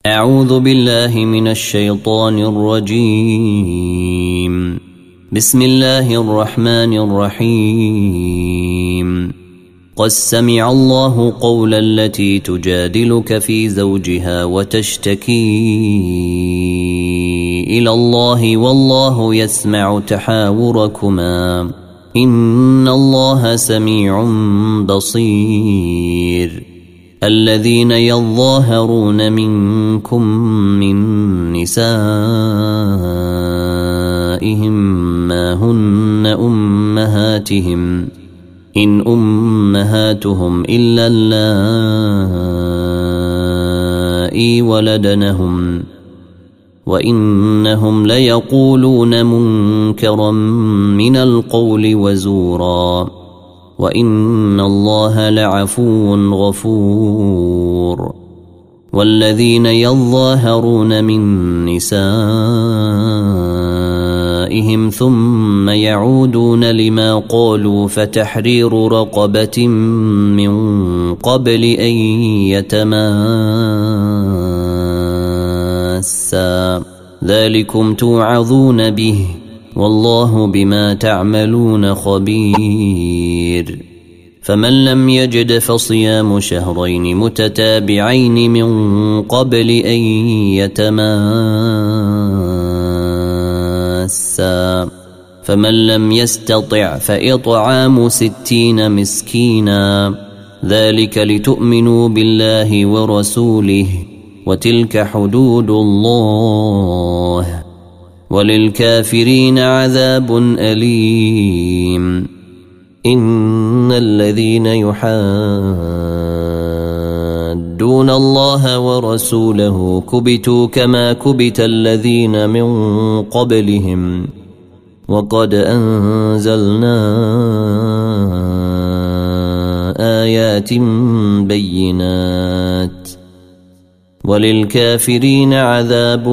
أعوذ بالله من الشيطان الرجيم. بسم الله الرحمن الرحيم. قد سمع الله قول التي تجادلك في زوجها وتشتكي إلى الله والله يسمع تحاوركما إن الله سميع بصير. الذين يظاهرون منكم من نسائهم ما هن أمهاتهم إن أمهاتهم إلا اللائي ولدنهم وإنهم ليقولون منكرا من القول وزورا وإن الله لعفو غفور. والذين يظاهرون من نسائهم ثم يعودون لما قالوا فتحرير رقبة من قبل أن يتماسا ذلكم توعظون به والله بما تعملون خبير. فمن لم يجد فصيام شهرين متتابعين من قبل أن يتماسا فمن لم يستطع فإطعام 60 مسكينا ذلك لتؤمنوا بالله ورسوله وتلك حدود الله وللكافرين عذاب أليم. إن الذين يحادون الله ورسوله كبتوا كما كبت الذين من قبلهم وقد أنزلنا آيات بينات وللكافرين عذاب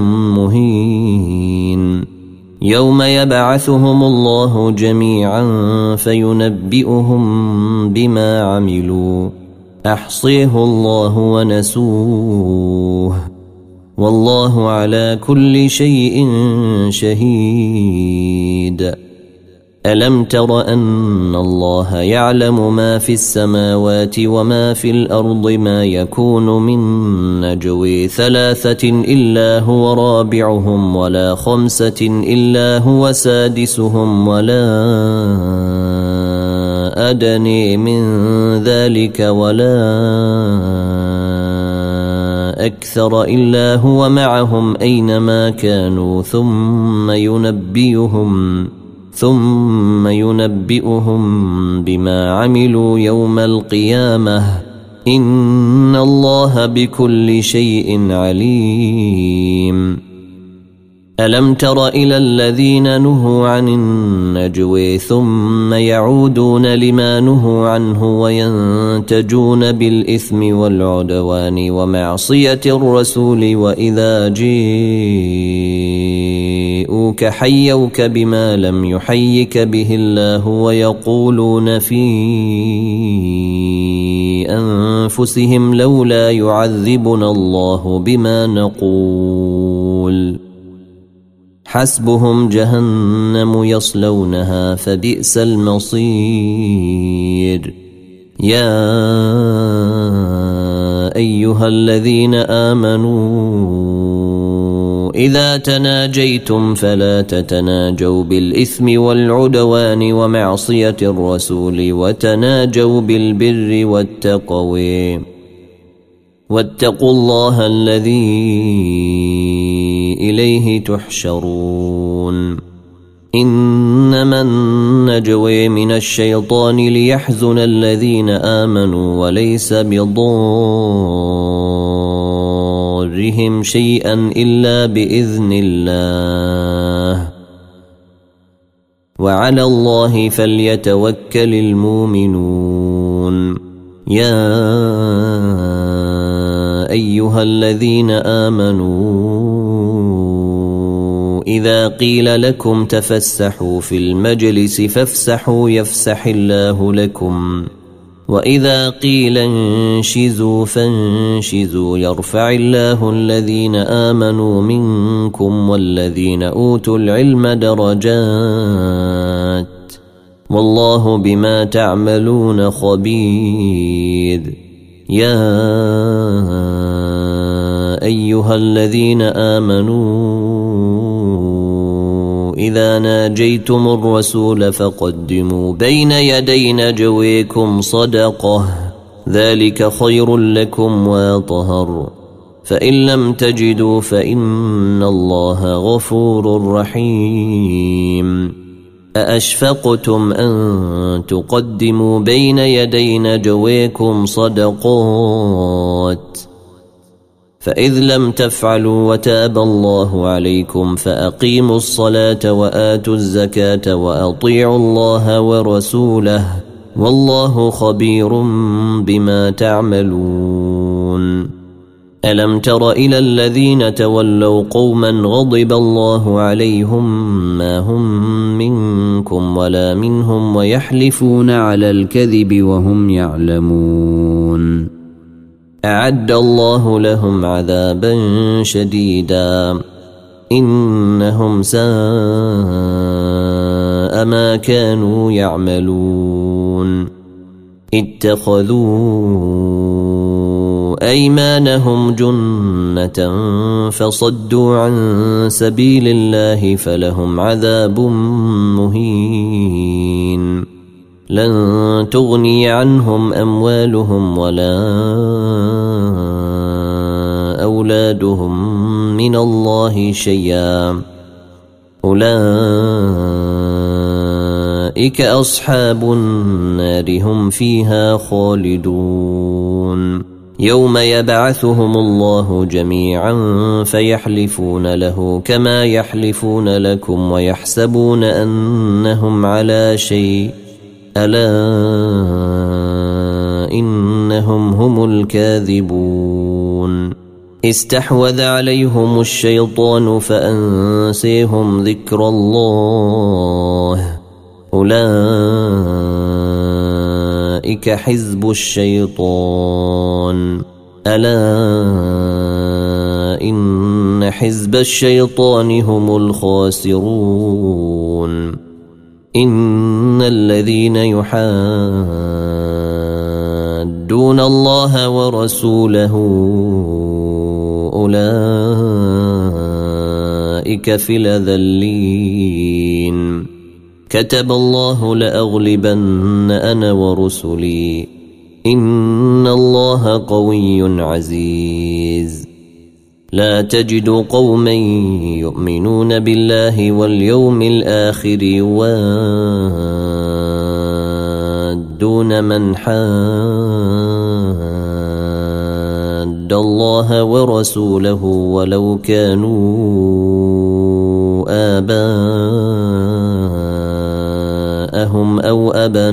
مهين. يوم يبعثهم الله جميعا فينبئهم بما عملوا أحصيه الله ونسوه والله على كل شيء شهيد. ألم تر أن الله يعلم ما في السماوات وما في الأرض ما يكون من نجوى 3 إلا هو رابعهم ولا 5 إلا هو سادسهم ولا أدنى من ذلك ولا أكثر إلا هو معهم أينما كانوا ثم ينبئهم بما عملوا يوم القيامة إن الله بكل شيء عليم. ألم تر إلى الذين نهوا عن النجوى ثم يعودون لما نهوا عنه وينتجون بالإثم والعدوان ومعصية الرسول وإذا جاءوك حيوك بما لم يحيك به الله ويقولون في أنفسهم لولا يعذبنا الله بما نقول حسبهم جهنم يصلونها فبئس المصير. يا أيها الذين آمنوا إذا تناجيتم فلا تتناجوا بالإثم والعدوان ومعصية الرسول وتناجوا بالبر والتقوى واتقوا الله الذي إليه تحشرون. إنما النجوى من الشيطان ليحزن الذين آمنوا وليس بضارهم شيئا إلا بإذن الله وعلى الله فليتوكل المؤمنون. يا أيها الذين آمنوا إذا قيل لكم تفسحوا في المجلس فافسحوا يفسح الله لكم وإذا قيل انشزوا فانشزوا يرفع الله الذين آمنوا منكم والذين أوتوا العلم درجات والله بما تعملون خبير يا أيها الذين آمنوا إذا ناجيتم الرسول فقدموا بين يدي نجويكم صدقة ذلك خير لكم وأطهر فإن لم تجدوا فإن الله غفور رحيم أأشفقتم أن تقدموا بين يدي نجويكم صدقات فإذ لم تفعلوا وتاب الله عليكم فأقيموا الصلاة وآتوا الزكاة وأطيعوا الله ورسوله والله خبير بما تعملون ألم تر إلى الذين تولوا قوما غضب الله عليهم ما هم منكم ولا منهم ويحلفون على الكذب وهم يعلمون أعد الله لهم عذابا شديدا إنهم ساء ما كانوا يعملون اتخذوا أيمانهم جنة فصدوا عن سبيل الله فلهم عذاب مهين لن تغني عنهم أموالهم ولا أولادهم من الله شيئا أولئك أصحاب النار هم فيها خالدون يوم يبعثهم الله جميعا فيحلفون له كما يحلفون لكم ويحسبون أنهم على شيء ألا إنهم هم الكاذبون استحوذ عليهم الشيطان فأنسيهم ذكر الله أولئك حزب الشيطان ألا إن حزب الشيطان هم الخاسرون إن الذين يحادون الله ورسوله أولئك في الأذلين كتب الله لأغلبن أنا ورسلي إن الله قوي عزيز لا تجد قوما يؤمنون بالله واليوم الآخر يوادون من حاد الله ورسوله ولو كانوا آباءهم أو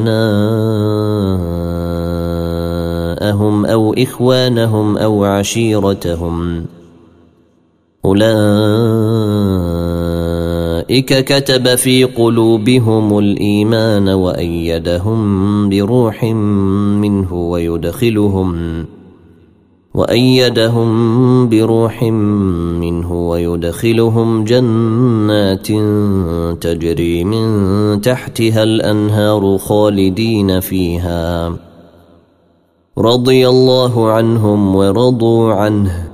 أبناءهم أو إخوانهم أو عشيرتهم أولئك كتب في قلوبهم الإيمان وأيدهم بروح منه ويدخلهم جنات تجري من تحتها الأنهار خالدين فيها رضي الله عنهم ورضوا عنه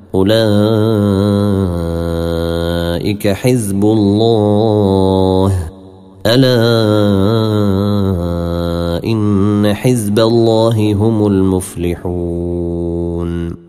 أولئك حزب الله ألا إن حزب الله هم المفلحون